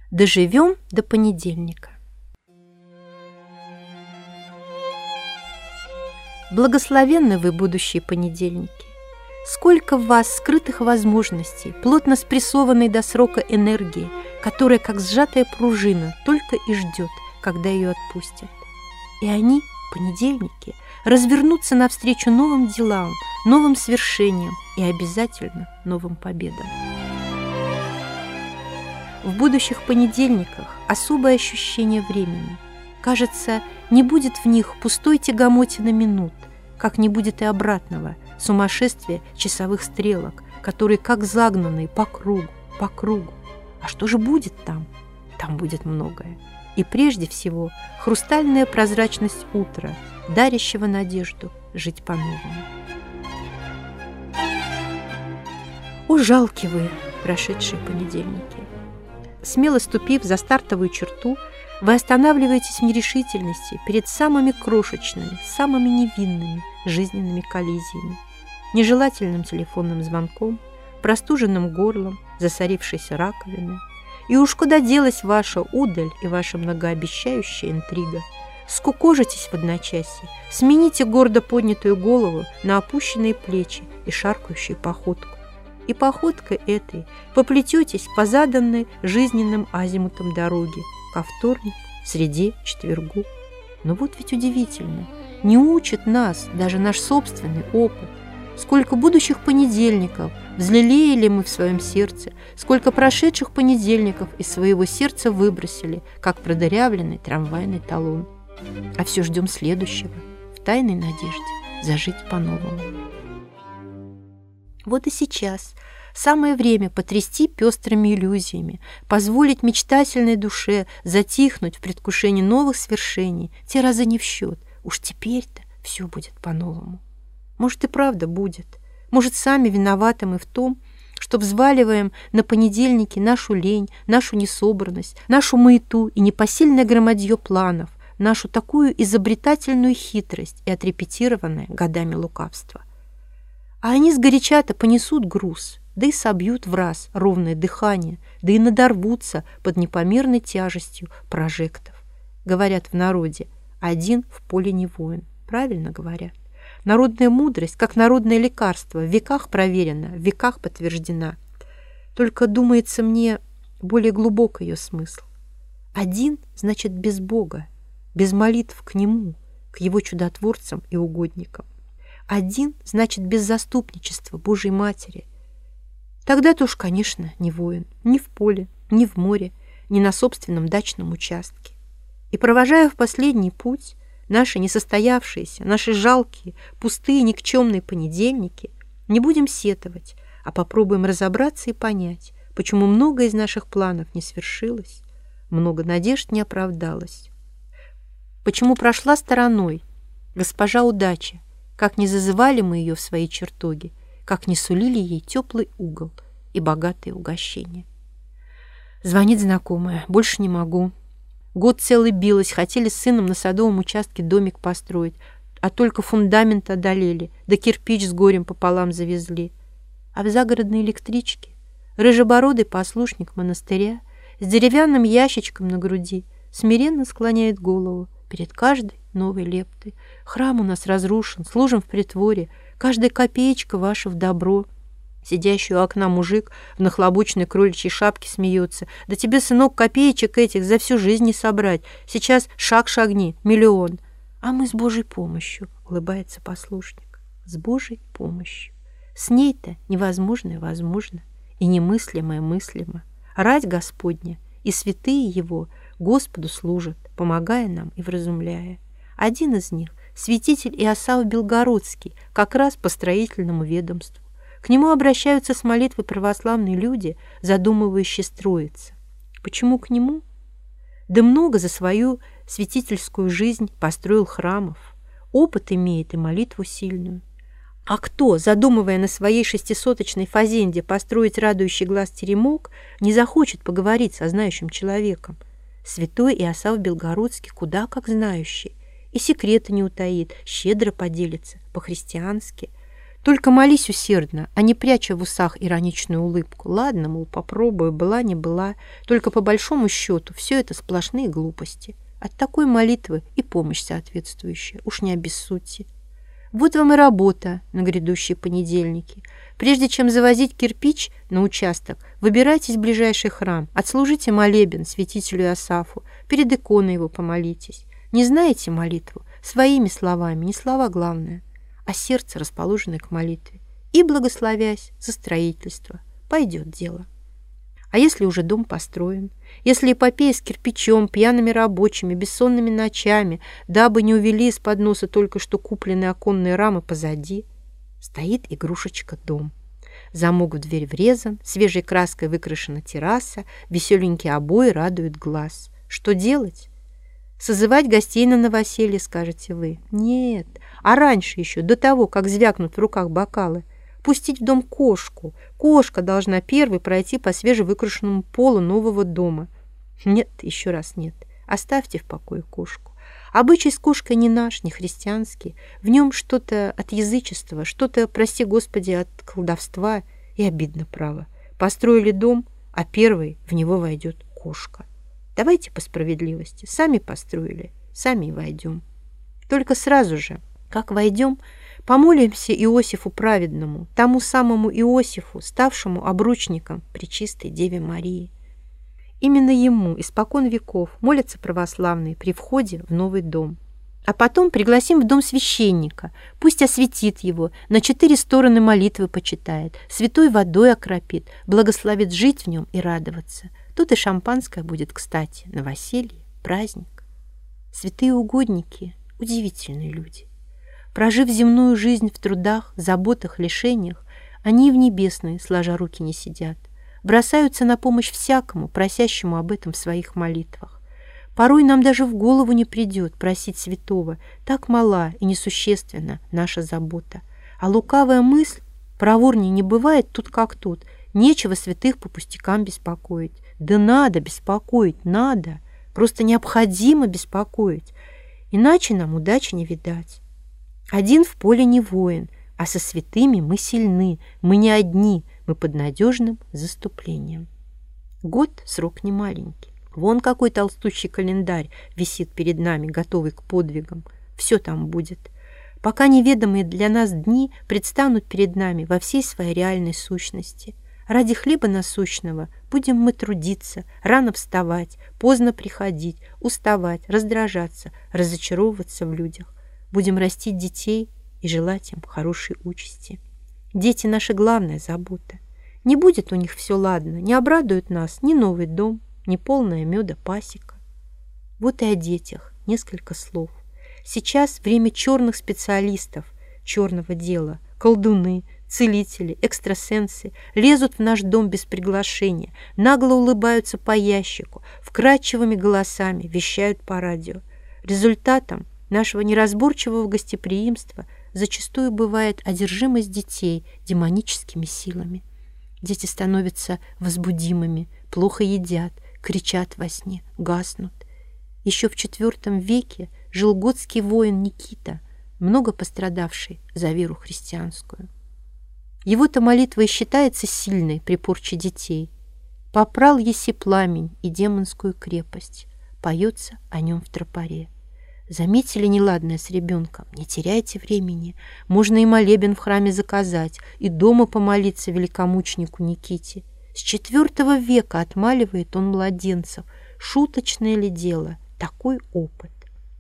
Доживем до понедельника. Благословенны вы, будущие понедельники! Сколько в вас скрытых возможностей, плотно спрессованной до срока энергии, которая, как сжатая пружина, только и ждет, когда ее отпустят. И они, понедельники, развернутся навстречу новым делам, новым свершениям и обязательно новым победам. В будущих понедельниках особое ощущение времени. Кажется, не будет в них пустой тягомотины минут, как не будет и обратного сумасшествия часовых стрелок, которые как загнанные по кругу. А что же будет там? Там будет многое. И прежде всего хрустальная прозрачность утра, дарящего надежду жить по-новому. О, жалки вы, прошедшие понедельники! Смело ступив за стартовую черту, вы останавливаетесь в нерешительности перед самыми крошечными, самыми невинными жизненными коллизиями, нежелательным телефонным звонком, простуженным горлом, засорившейся раковиной. И уж куда делась ваша удаль и ваша многообещающая интрига? Скукожитесь в одночасье, смените гордо поднятую голову на опущенные плечи и шаркающую походку. И походкой этой поплететесь по заданной жизненным азимутам дороги ко вторнику, среде, четвергу. Но вот ведь удивительно, не учит нас даже наш собственный опыт. Сколько будущих понедельников взлелеяли мы в своем сердце, сколько прошедших понедельников из своего сердца выбросили, как продырявленный трамвайный талон. А все ждем следующего, в тайной надежде зажить по-новому. Вот и сейчас самое время потрясти пестрыми иллюзиями, позволить мечтательной душе затихнуть в предвкушении новых свершений. Те разы не в счет. Уж теперь-то все будет по-новому. Может, и правда будет. Может, сами виноваты мы в том, что взваливаем на понедельники нашу лень, нашу несобранность, нашу маяту и непосильное громадье планов, нашу такую изобретательную хитрость и отрепетированное годами лукавство. А они сгоряча-то понесут груз, да и собьют в раз ровное дыхание, да и надорвутся под непомерной тяжестью прожектов. Говорят в народе, один в поле не воин. Правильно говорят. Народная мудрость, как народное лекарство, в веках проверена, в веках подтверждена. Только, думается мне, более глубок ее смысл. Один значит без Бога, без молитв к Нему, к Его чудотворцам и угодникам. Один значит без заступничества Божьей Матери. Тогда-то уж, конечно, не воин, ни в поле, ни в море, ни на собственном дачном участке. И провожая в последний путь наши несостоявшиеся, наши жалкие, пустые, никчемные понедельники, не будем сетовать, а попробуем разобраться и понять, почему многое из наших планов не свершилось, много надежд не оправдалось. Почему прошла стороной госпожа удача, как не зазывали мы ее в свои чертоги, как не сулили ей теплый угол и богатые угощения. Звонит знакомая, больше не могу. Год целый билась, хотели с сыном на садовом участке домик построить, а только фундамент одолели, да кирпич с горем пополам завезли. А в загородной электричке рыжебородый послушник монастыря с деревянным ящичком на груди смиренно склоняет голову перед каждой новой лептой. Храм у нас разрушен, служим в притворе, каждая копеечка ваша в добро. Сидящий у окна мужик в нахлобученной кроличьей шапке смеется. Да тебе, сынок, копеечек этих за всю жизнь не собрать. Сейчас шаг шагни, миллион. А мы с Божьей помощью, улыбается послушник. С Божьей помощью. С ней-то невозможное возможно, и немыслимое мыслимо. Рать Господня и святые Его Господу служат, помогая нам и вразумляя. Один из них, святитель Иосаф Белгородский, как раз по строительному ведомству. К нему обращаются с молитвой православные люди, задумывающие строиться. Почему к нему? Да много за свою святительскую жизнь построил храмов. Опыт имеет и молитву сильную. А кто, задумывая на своей 600-очной фазенде построить радующий глаз теремок, не захочет поговорить со знающим человеком? Святой Иосаф Белгородский куда как знающий. И секреты не утаит, щедро поделится, по-христиански. Только молись усердно, а не пряча в усах ироничную улыбку. Ладно, мол, попробую, была не была. Только по большому счету все это сплошные глупости. От такой молитвы и помощь соответствующая. Уж не обессудьте. Вот вам и работа на грядущие понедельники. Прежде чем завозить кирпич на участок, выбирайтесь в ближайший храм, отслужите молебен святителю Иосафу, перед иконой его помолитесь. Не знаете молитву? Своими словами, не слова главное, а сердце, расположенное к молитве. И, благословясь за строительство, пойдет дело. А если уже дом построен? Если эпопея с кирпичом, пьяными рабочими, бессонными ночами, дабы не увели из-под носа только что купленные оконные рамы позади, стоит игрушечка-дом. Замок в дверь врезан, свежей краской выкрашена терраса, веселенькие обои радуют глаз. Что делать? Созывать гостей на новоселье, скажете вы. Нет, а раньше еще, до того, как звякнут в руках бокалы, пустить в дом кошку. Кошка должна первой пройти по свежевыкрашенному полу нового дома. Нет, еще раз нет. Оставьте в покое кошку. Обычай с кошкой не наш, не христианский. В нем что-то от язычества, что-то, прости Господи, от колдовства. И обидно, право. Построили дом, а первой в него войдет кошка. Давайте по справедливости. Сами построили, сами и войдем. Только сразу же, как войдем, помолимся Иосифу праведному, тому самому Иосифу, ставшему обручником пречистой Деве Марии. Именно ему испокон веков молятся православные при входе в новый дом. А потом пригласим в дом священника, пусть осветит его, на 4 стороны молитвы почитает, святой водой окропит, благословит жить в нем и радоваться. Тут и шампанское будет кстати, новоселье, праздник. Святые угодники – удивительные люди. Прожив земную жизнь в трудах, заботах, лишениях, они в небесной, сложа руки, не сидят. Бросаются на помощь всякому, просящему об этом в своих молитвах. Порой нам даже в голову не придет просить святого, так мала и несущественна наша забота. А лукавая мысль, проворней не бывает тут как тут, нечего святых по пустякам беспокоить. Да надо беспокоить, надо, просто необходимо беспокоить, иначе нам удачи не видать. Один в поле не воин, а со святыми мы сильны, мы не одни, мы под надежным заступлением. Год — срок не маленький. Вон какой толстущий календарь висит перед нами, готовый к подвигам. Все там будет. Пока неведомые для нас дни предстанут перед нами во всей своей реальной сущности. Ради хлеба насущного будем мы трудиться, рано вставать, поздно приходить, уставать, раздражаться, разочаровываться в людях. Будем растить детей и желать им хорошей участи. Дети — наша главная забота. Не будет у них все ладно, не обрадует нас ни новый дом, ни полная меда пасека. Вот и о детях несколько слов. Сейчас время черных специалистов, черного дела, колдуны, целители, экстрасенсы лезут в наш дом без приглашения, нагло улыбаются по ящику, вкрадчивыми голосами вещают по радио. Результатом нашего неразборчивого гостеприимства зачастую бывает одержимость детей демоническими силами. Дети становятся возбудимыми, плохо едят, кричат во сне, гаснут. Еще в IV веке жил готский воин Никита, много пострадавший за веру христианскую. Его-то молитва и считается сильной при порче детей. «Попрал еси пламень и демонскую крепость», поется о нем в тропаре. Заметили неладное с ребенком? Не теряйте времени. Можно и молебен в храме заказать, и дома помолиться великомученику Никите. С IV века отмаливает он младенцев. Шуточное ли дело? Такой опыт.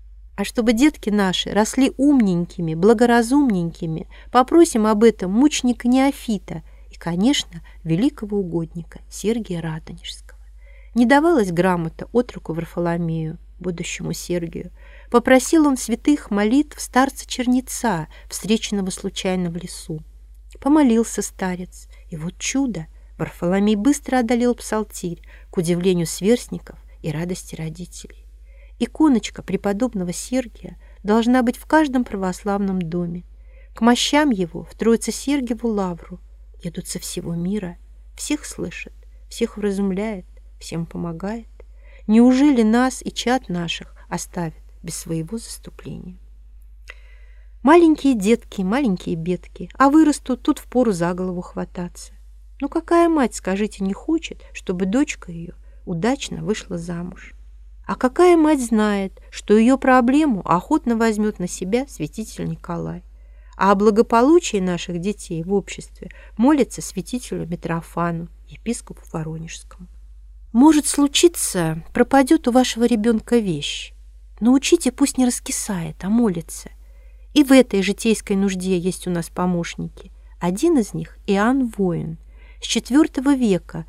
А чтобы детки наши росли умненькими, благоразумненькими, попросим об этом мученика Неофита и, конечно, великого угодника Сергия Радонежского. Не давалась грамота отроку Варфоломею, будущему Сергию. Попросил он святых молитв старца-чернеца, встреченного случайно в лесу. Помолился старец, и вот чудо! Варфоломей быстро одолел псалтирь, к удивлению сверстников и радости родителей. Иконочка преподобного Сергия должна быть в каждом православном доме. К мощам его, в Троице-Сергиеву лавру, едут со всего мира, всех слышит, всех вразумляет, всем помогает. Неужели нас и чад наших оставит без своего заступления? Маленькие детки, маленькие бедки, а вырастут, тут впору за голову хвататься. Ну какая мать, скажите, не хочет, чтобы дочка ее удачно вышла замуж? А какая мать знает, что ее проблему охотно возьмет на себя святитель Николай? А о благополучии наших детей в обществе молится святителю Митрофану, епископу Воронежскому. Может случиться, пропадет у вашего ребенка вещь. Научите, пусть не раскисает, а молится. И в этой житейской нужде есть у нас помощники. Один из них – Иоанн Воин, с IV века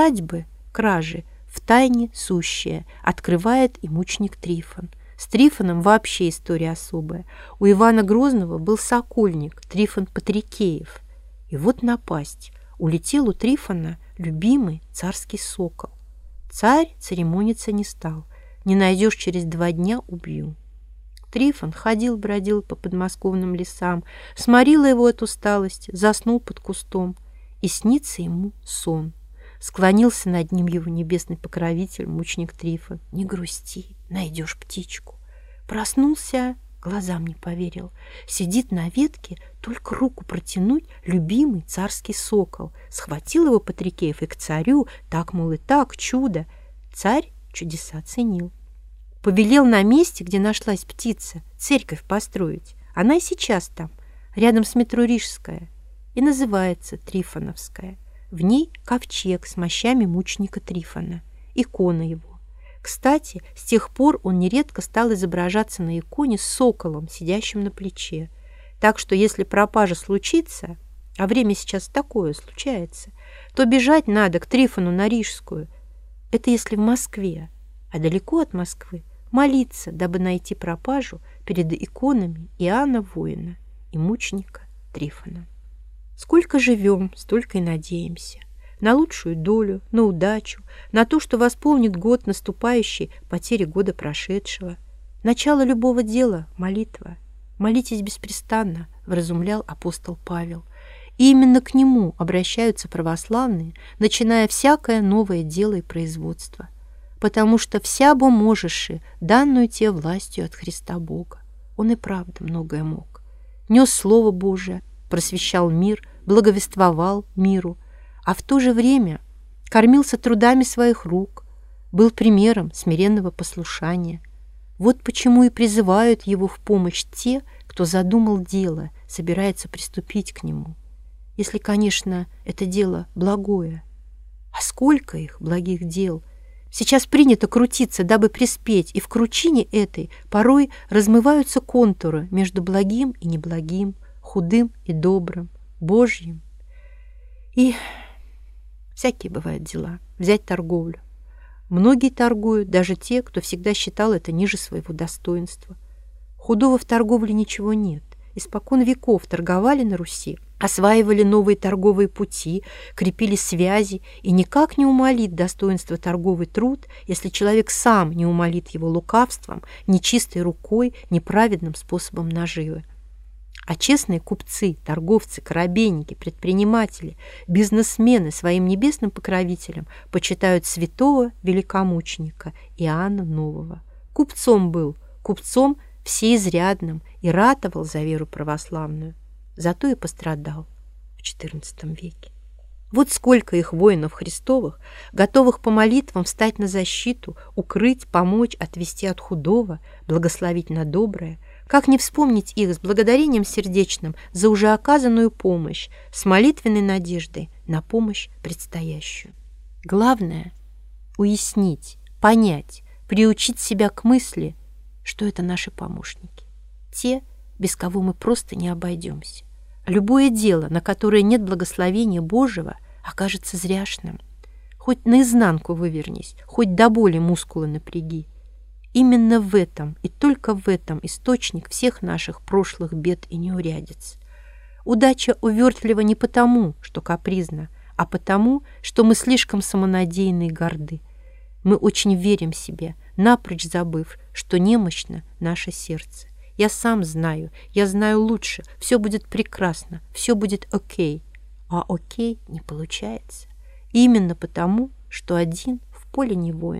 кражи в тайне сущее открывает и мученик Трифон. С Трифоном вообще история особая. У Ивана Грозного был сокольник Трифон Патрикеев. И вот напасть. Улетел у Трифона любимый царский сокол. Царь церемониться не стал. Не найдешь, через 2 дня убью. Трифон ходил-бродил по подмосковным лесам, сморила его от усталости, заснул под кустом. И снится ему сон. Склонился над ним его небесный покровитель, мученик Трифон. Не грусти, найдешь птичку. Проснулся, глазам не поверил. Сидит на ветке, только руку протянуть любимый царский сокол. Схватил его Патрикеев и к царю, так, мол, и так, чудо. Царь чудеса ценил. Повелел на месте, где нашлась птица, церковь построить. Она и сейчас там, рядом с метро Рижская, и называется Трифоновская. В ней ковчег с мощами мученика Трифона, икона его. Кстати, с тех пор он нередко стал изображаться на иконе с соколом, сидящим на плече. Так что если пропажа случится, а время сейчас такое случается, то бежать надо к Трифону на Рижскую. Это если в Москве, а далеко от Москвы молиться, дабы найти пропажу перед иконами Иоанна Воина и мученика Трифона. Сколько живем, столько и надеемся. На лучшую долю, на удачу, на то, что восполнит год наступающий потери года прошедшего. Начало любого дела – молитва. Молитесь беспрестанно, вразумлял апостол Павел. И именно к нему обращаются православные, начиная всякое новое дело и производство. Потому что вся бо можеши, данную те властью от Христа Бога. Он и правда многое мог. Нес Слово Божие, просвещал мир, благовествовал миру, а в то же время кормился трудами своих рук, был примером смиренного послушания. Вот почему и призывают его в помощь те, кто задумал дело, собирается приступить к нему. Если, конечно, это дело благое. А сколько их, благих дел! Сейчас принято крутиться, дабы приспеть, и в кручине этой порой размываются контуры между благим и неблагим, худым и добрым, Божьим. И всякие бывают дела. Взять торговлю. Многие торгуют, даже те, кто всегда считал это ниже своего достоинства. Худого в торговле ничего нет. Испокон веков торговали на Руси, осваивали новые торговые пути, крепили связи, и никак не умалит достоинство торговый труд, если человек сам не умалит его лукавством, нечистой рукой, неправедным способом наживы. А честные купцы, торговцы, корабейники, предприниматели, бизнесмены своим небесным покровителем почитают святого великомученика Иоанна Нового. Купцом был, купцом всеизрядным, и ратовал за веру православную. Зато и пострадал в XIV веке. Вот сколько их воинов Христовых, готовых по молитвам встать на защиту, укрыть, помочь, отвести от худого, благословить на доброе. Как не вспомнить их с благодарением сердечным за уже оказанную помощь, с молитвенной надеждой на помощь предстоящую. Главное – уяснить, понять, приучить себя к мысли, что это наши помощники. Те, без кого мы просто не обойдемся. Любое дело, на которое нет благословения Божьего, окажется зряшным. Хоть наизнанку вывернись, хоть до боли мускулы напряги. Именно в этом и только в этом источник всех наших прошлых бед и неурядиц. Удача увертлива не потому, что капризна, а потому, что мы слишком самонадеянны и горды. Мы очень верим себе, напрочь забыв, что немощно наше сердце. Я сам знаю, я знаю лучше, все будет прекрасно, все будет окей. А окей не получается. Именно потому, что один в поле не воин.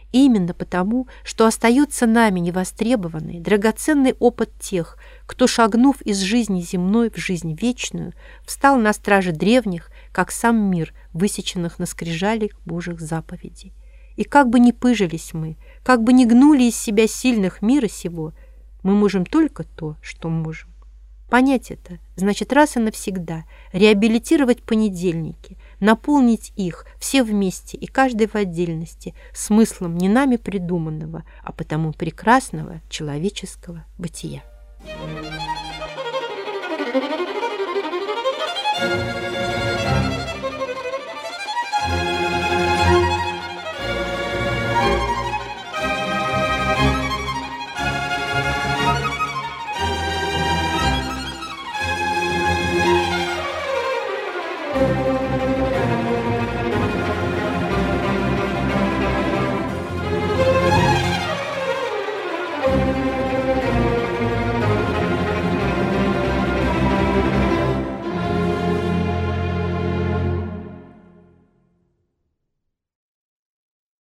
И именно потому, что остается нами невостребованный, драгоценный опыт тех, кто, шагнув из жизни земной в жизнь вечную, встал на страже древних, как сам мир, высеченных на скрижалях Божьих заповедей. И как бы ни пыжились мы, как бы ни гнули из себя сильных мира сего, мы можем только то, что можем. Понять это значит раз и навсегда реабилитировать понедельники, наполнить их все вместе и каждый в отдельности смыслом не нами придуманного, а потому прекрасного человеческого бытия.